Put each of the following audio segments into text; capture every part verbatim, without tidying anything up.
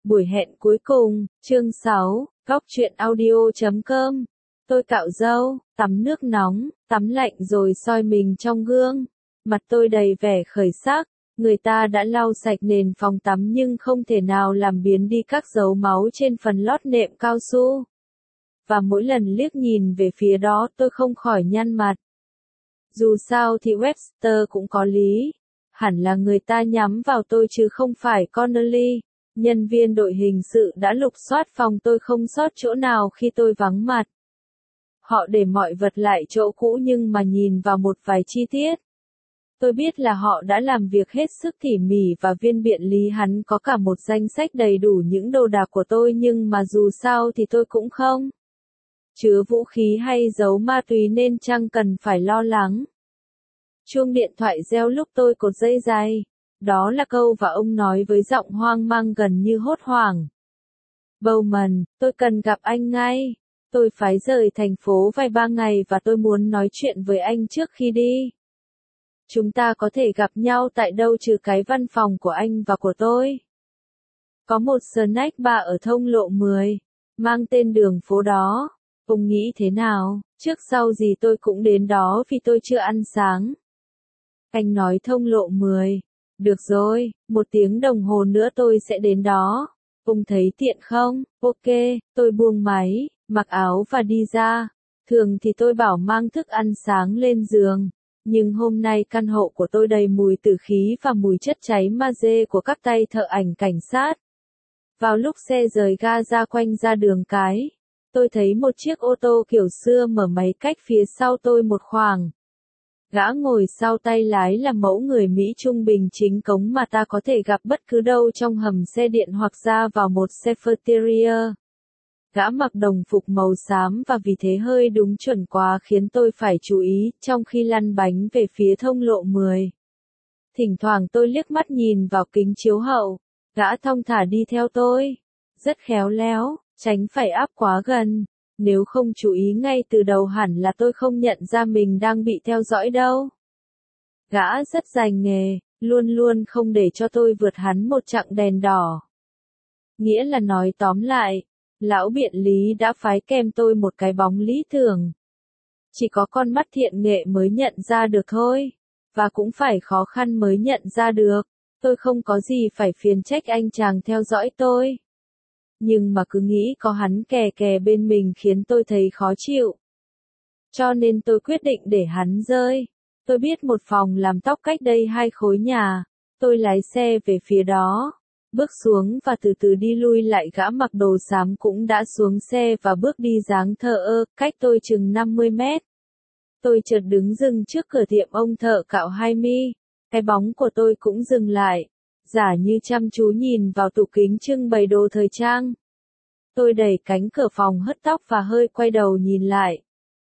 Buổi hẹn cuối cùng, chương sáu, góc truyện audio chấm com. Tôi cạo râu, tắm nước nóng, tắm lạnh rồi soi mình trong gương. Mặt tôi đầy vẻ khởi sắc, người ta đã lau sạch nền phòng tắm nhưng không thể nào làm biến đi các dấu máu trên phần lót nệm cao su. Và mỗi lần liếc nhìn về phía đó tôi không khỏi nhăn mặt. Dù sao thì Webster cũng có lý. Hẳn là người ta nhắm vào tôi chứ không phải Connolly. Nhân viên đội hình sự đã lục soát phòng tôi không sót chỗ nào khi tôi vắng mặt. Họ để mọi vật lại chỗ cũ nhưng mà nhìn vào một vài chi tiết. Tôi biết là họ đã làm việc hết sức tỉ mỉ và viên biện lý hắn có cả một danh sách đầy đủ những đồ đạc của tôi nhưng mà dù sao thì tôi cũng không chứa vũ khí hay giấu ma túy nên chẳng cần phải lo lắng. Chuông điện thoại reo lúc tôi cột dây giày. Đó là câu và ông nói với giọng hoang mang gần như hốt hoảng. Bowman, tôi cần gặp anh ngay. Tôi phải rời thành phố vài ba ngày và tôi muốn nói chuyện với anh trước khi đi. Chúng ta có thể gặp nhau tại đâu trừ cái văn phòng của anh và của tôi? Có một snack bar ở thông lộ mười, mang tên đường phố đó. Ông nghĩ thế nào? Trước sau gì tôi cũng đến đó vì tôi chưa ăn sáng. Anh nói thông lộ mười. Được rồi, một tiếng đồng hồ nữa tôi sẽ đến đó. Ông thấy tiện không? Ok, tôi buông máy, mặc áo và đi ra. Thường thì tôi bảo mang thức ăn sáng lên giường. Nhưng hôm nay căn hộ của tôi đầy mùi tử khí và mùi chất cháy ma dê của các tay thợ ảnh cảnh sát. Vào lúc xe rời ga ra quanh ra đường cái, tôi thấy một chiếc ô tô kiểu xưa mở máy cách phía sau tôi một khoảng. Gã ngồi sau tay lái là mẫu người Mỹ trung bình chính cống mà ta có thể gặp bất cứ đâu trong hầm xe điện hoặc ra vào một cafeteria. Gã mặc đồng phục màu xám và vì thế hơi đúng chuẩn quá khiến tôi phải chú ý trong khi lăn bánh về phía thông lộ mười. Thỉnh thoảng tôi liếc mắt nhìn vào kính chiếu hậu. Gã thong thả đi theo tôi. Rất khéo léo, tránh phải áp quá gần. Nếu không chú ý ngay từ đầu hẳn là tôi không nhận ra mình đang bị theo dõi đâu. Gã rất dành nghề, luôn luôn không để cho tôi vượt hắn một chặng đèn đỏ. Nghĩa là nói tóm lại, lão biện lý đã phái kèm tôi một cái bóng lý tưởng. Chỉ có con mắt thiện nghệ mới nhận ra được thôi, và cũng phải khó khăn mới nhận ra được. Tôi không có gì phải phiền trách anh chàng theo dõi tôi. Nhưng mà cứ nghĩ có hắn kè kè bên mình khiến tôi thấy khó chịu. Cho nên tôi quyết định để hắn rơi. Tôi biết một phòng làm tóc cách đây hai khối nhà. Tôi lái xe về phía đó. Bước xuống và từ từ đi lui lại gã mặc đồ xám cũng đã xuống xe và bước đi dáng thờ ơ, cách tôi chừng năm mươi mét. Tôi chợt đứng dừng trước cửa tiệm ông thợ cạo hai mi. Cái bóng của tôi cũng dừng lại. Giả như chăm chú nhìn vào tủ kính trưng bày đồ thời trang. Tôi đẩy cánh cửa phòng hớt tóc và hơi quay đầu nhìn lại.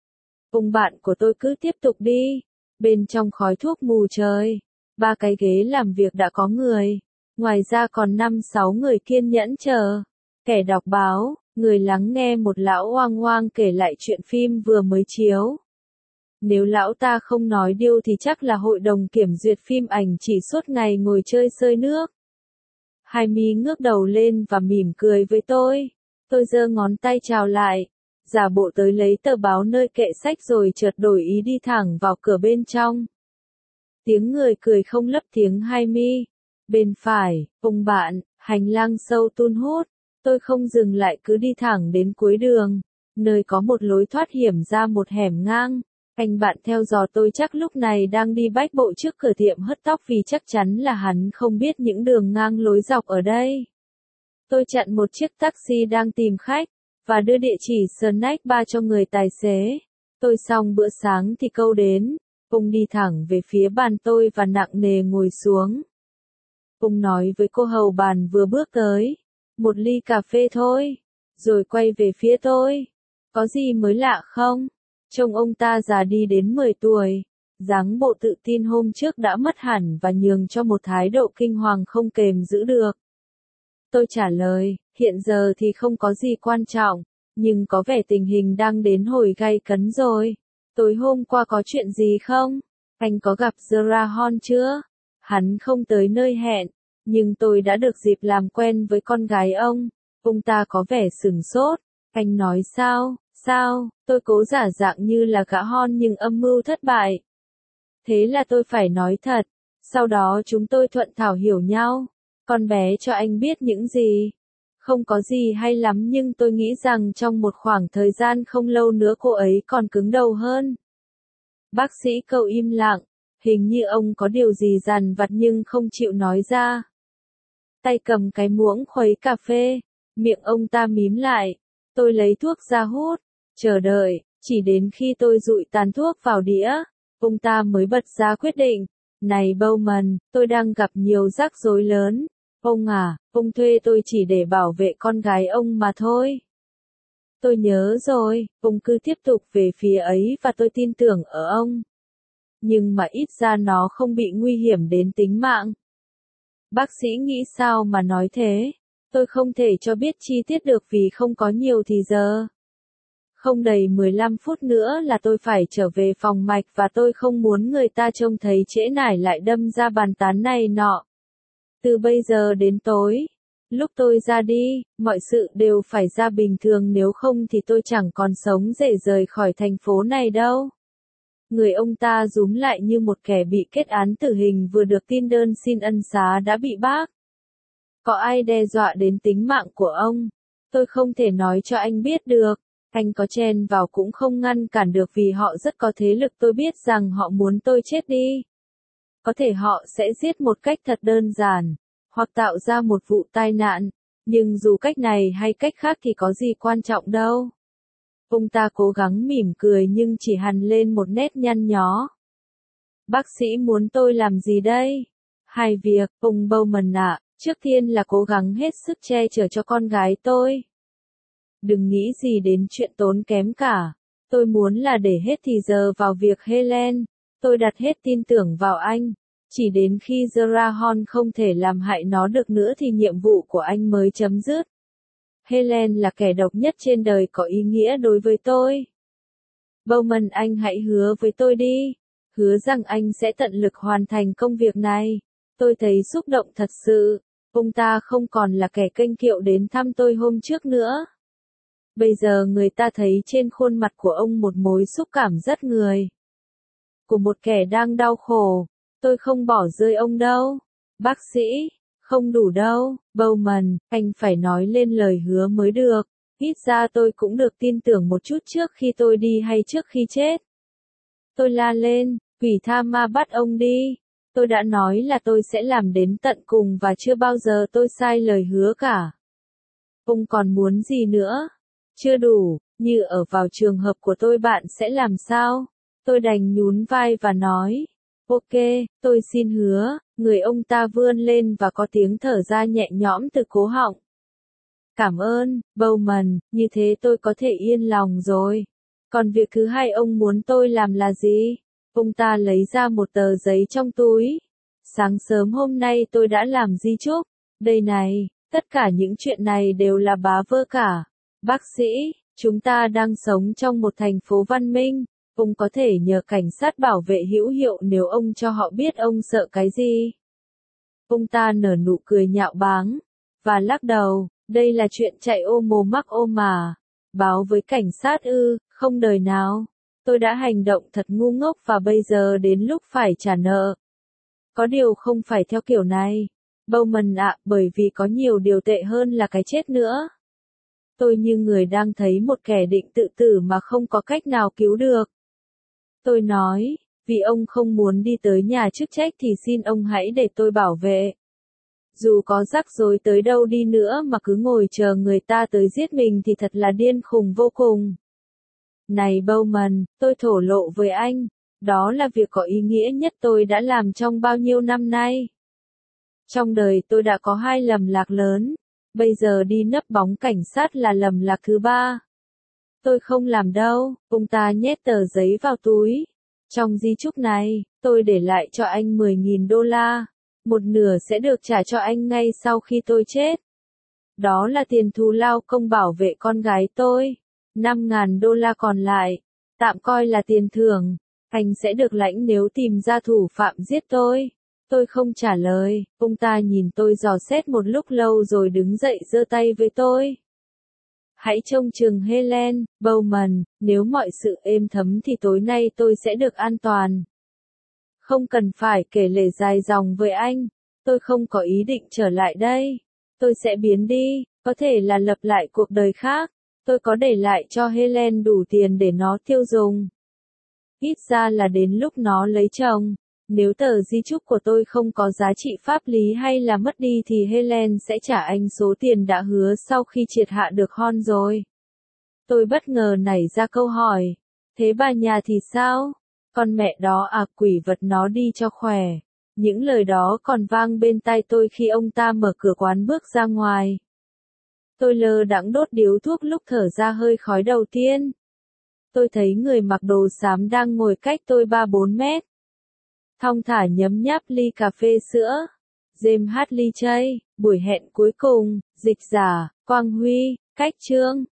Ông bạn của tôi cứ tiếp tục đi. Bên trong khói thuốc mù trời. Ba cái ghế làm việc đã có người. Ngoài ra còn năm sáu người kiên nhẫn chờ. Kẻ đọc báo, người lắng nghe một lão oang oang kể lại chuyện phim vừa mới chiếu. Nếu lão ta không nói điêu thì chắc là hội đồng kiểm duyệt phim ảnh chỉ suốt ngày ngồi chơi sơi nước. Hai mi ngước đầu lên và mỉm cười với tôi. Tôi giơ ngón tay chào lại. Giả bộ tới lấy tờ báo nơi kệ sách rồi chợt đổi ý đi thẳng vào cửa bên trong. Tiếng người cười không lấp tiếng hai mi. Bên phải, ông bạn, hành lang sâu tun hút. Tôi không dừng lại cứ đi thẳng đến cuối đường. Nơi có một lối thoát hiểm ra một hẻm ngang. Anh bạn theo dò tôi chắc lúc này đang đi bách bộ trước cửa tiệm hớt tóc vì chắc chắn là hắn không biết những đường ngang lối dọc ở đây. Tôi chặn một chiếc taxi đang tìm khách, và đưa địa chỉ snack bar cho người tài xế. Tôi xong bữa sáng thì câu đến. Ông đi thẳng về phía bàn tôi và nặng nề ngồi xuống. Ông nói với cô hầu bàn vừa bước tới. Một ly cà phê thôi. Rồi quay về phía tôi. Có gì mới lạ không? Trông ông ta già đi đến mười tuổi. Dáng bộ tự tin hôm trước đã mất hẳn và nhường cho một thái độ kinh hoàng không kềm giữ được. Tôi trả lời, hiện giờ thì không có gì quan trọng, nhưng có vẻ tình hình đang đến hồi gay cấn rồi. Tối hôm qua có chuyện gì không? Anh có gặp Zerahon chưa? Hắn không tới nơi hẹn. Nhưng tôi đã được dịp làm quen với con gái ông. Ông ta có vẻ sửng sốt. Anh nói sao, sao, tôi cố giả dạng như là gã hon nhưng âm mưu thất bại. Thế là tôi phải nói thật. Sau đó chúng tôi thuận thảo hiểu nhau. Con bé cho anh biết những gì. Không có gì hay lắm nhưng tôi nghĩ rằng trong một khoảng thời gian không lâu nữa cô ấy còn cứng đầu hơn. Bác sĩ Cậu im lặng. Hình như ông có điều gì dằn vặt nhưng không chịu nói ra. Tay cầm cái muỗng khuấy cà phê. Miệng ông ta mím lại. Tôi lấy thuốc ra hút. Chờ đợi. Chỉ đến khi tôi dụi tàn thuốc vào đĩa. Ông ta mới bật ra quyết định. Này Bowman, tôi đang gặp nhiều rắc rối lớn. Ông à, ông thuê tôi chỉ để bảo vệ con gái ông mà thôi. Tôi nhớ rồi, ông cứ tiếp tục về phía ấy và tôi tin tưởng ở ông. Nhưng mà ít ra nó không bị nguy hiểm đến tính mạng. Bác sĩ nghĩ sao mà nói thế? Tôi không thể cho biết chi tiết được vì không có nhiều thì giờ. Không đầy mười lăm phút nữa là tôi phải trở về phòng mạch và tôi không muốn người ta trông thấy trễ nải lại đâm ra bàn tán này nọ. Từ bây giờ đến tối, lúc tôi ra đi, mọi sự đều phải ra bình thường nếu không thì tôi chẳng còn sống để rời khỏi thành phố này đâu. Người ông ta rúm lại như một kẻ bị kết án tử hình vừa được tin đơn xin ân xá đã bị bác. Có ai đe dọa đến tính mạng của ông? Tôi không thể nói cho anh biết được. Anh có chen vào cũng không ngăn cản được vì họ rất có thế lực, tôi biết rằng họ muốn tôi chết đi. Có thể họ sẽ giết một cách thật đơn giản, hoặc tạo ra một vụ tai nạn, nhưng dù cách này hay cách khác thì có gì quan trọng đâu. Ông ta cố gắng mỉm cười nhưng chỉ hằn lên một nét nhăn nhó. Bác sĩ muốn tôi làm gì đây? Hai việc, ông Bowman ạ, trước tiên là cố gắng hết sức che chở cho con gái tôi. Đừng nghĩ gì đến chuyện tốn kém cả. Tôi muốn là để hết thì giờ vào việc Helen. Tôi đặt hết tin tưởng vào anh. Chỉ đến khi Zerahon không thể làm hại nó được nữa thì nhiệm vụ của anh mới chấm dứt. Helen là kẻ độc nhất trên đời có ý nghĩa đối với tôi. Bowman, anh hãy hứa với tôi đi. Hứa rằng anh sẽ tận lực hoàn thành công việc này. Tôi thấy xúc động thật sự. Ông ta không còn là kẻ kênh kiệu đến thăm tôi hôm trước nữa. Bây giờ người ta thấy trên khuôn mặt của ông một mối xúc cảm rất người. Của một kẻ đang đau khổ. Tôi không bỏ rơi ông đâu. Bác sĩ, không đủ đâu. Bowman, anh phải nói lên lời hứa mới được. Ít ra tôi cũng được tin tưởng một chút trước khi tôi đi hay trước khi chết. Tôi la lên, quỷ tha ma bắt ông đi. Tôi đã nói là tôi sẽ làm đến tận cùng và chưa bao giờ tôi sai lời hứa cả. Ông còn muốn gì nữa? Chưa đủ, như ở vào trường hợp của tôi bạn sẽ làm sao? Tôi đành nhún vai và nói. Ok, tôi xin hứa. Người ông ta vươn lên và có tiếng thở ra nhẹ nhõm từ cố họng. Cảm ơn, Bowman, như thế tôi có thể yên lòng rồi. Còn việc thứ hai ông muốn tôi làm là gì? Ông ta lấy ra một tờ giấy trong túi. Sáng sớm hôm nay tôi đã làm di chúc. Đây này, tất cả những chuyện này đều là bá vơ cả. Bác sĩ, chúng ta đang sống trong một thành phố văn minh. Ông có thể nhờ cảnh sát bảo vệ hữu hiệu nếu ông cho họ biết ông sợ cái gì. Ông ta nở nụ cười nhạo báng. Và lắc đầu, đây là chuyện chạy ô mồ mắc ô mà. Báo với cảnh sát ư, không đời nào. Tôi đã hành động thật ngu ngốc và bây giờ đến lúc phải trả nợ. Có điều không phải theo kiểu này. Bowman ạ, bởi vì có nhiều điều tệ hơn là cái chết nữa. Tôi như người đang thấy một kẻ định tự tử mà không có cách nào cứu được. Tôi nói, vì ông không muốn đi tới nhà chức trách thì xin ông hãy để tôi bảo vệ. Dù có rắc rối tới đâu đi nữa mà cứ ngồi chờ người ta tới giết mình thì thật là điên khùng vô cùng. Này Bowman, tôi thổ lộ với anh, đó là việc có ý nghĩa nhất tôi đã làm trong bao nhiêu năm nay. Trong đời tôi đã có hai lầm lạc lớn, bây giờ đi nấp bóng cảnh sát là lầm lạc thứ ba. Tôi không làm đâu, ông ta nhét tờ giấy vào túi. Trong di chúc này, tôi để lại cho anh mười nghìn đô la. Một nửa sẽ được trả cho anh ngay sau khi tôi chết. Đó là tiền thù lao công bảo vệ con gái tôi. năm nghìn đô la còn lại, tạm coi là tiền thưởng. Anh sẽ được lãnh nếu tìm ra thủ phạm giết tôi. Tôi không trả lời, ông ta nhìn tôi dò xét một lúc lâu rồi đứng dậy giơ tay với tôi. Hãy trông chừng Helen, Bowman, nếu mọi sự êm thấm thì tối nay tôi sẽ được an toàn. Không cần phải kể lể dài dòng với anh, tôi không có ý định trở lại đây. Tôi sẽ biến đi, có thể là lập lại cuộc đời khác. Tôi có để lại cho Helen đủ tiền để nó tiêu dùng. Ít ra là đến lúc nó lấy chồng. Nếu tờ di chúc của tôi không có giá trị pháp lý hay là mất đi thì Helen sẽ trả anh số tiền đã hứa sau khi triệt hạ được Hon rồi. Tôi bất ngờ nảy ra câu hỏi. Thế bà nhà thì sao? Con mẹ đó à, quỷ vật nó đi cho khỏe. Những lời đó còn vang bên tai tôi khi ông ta mở cửa quán bước ra ngoài. Tôi lơ đãng đốt điếu thuốc lúc thở ra hơi khói đầu tiên. Tôi thấy người mặc đồ xám đang ngồi cách tôi ba bốn mét. Thong thả nhấm nháp ly cà phê sữa. James Hadley Chase, buổi hẹn cuối cùng, dịch giả, Quang Huy, cách chương.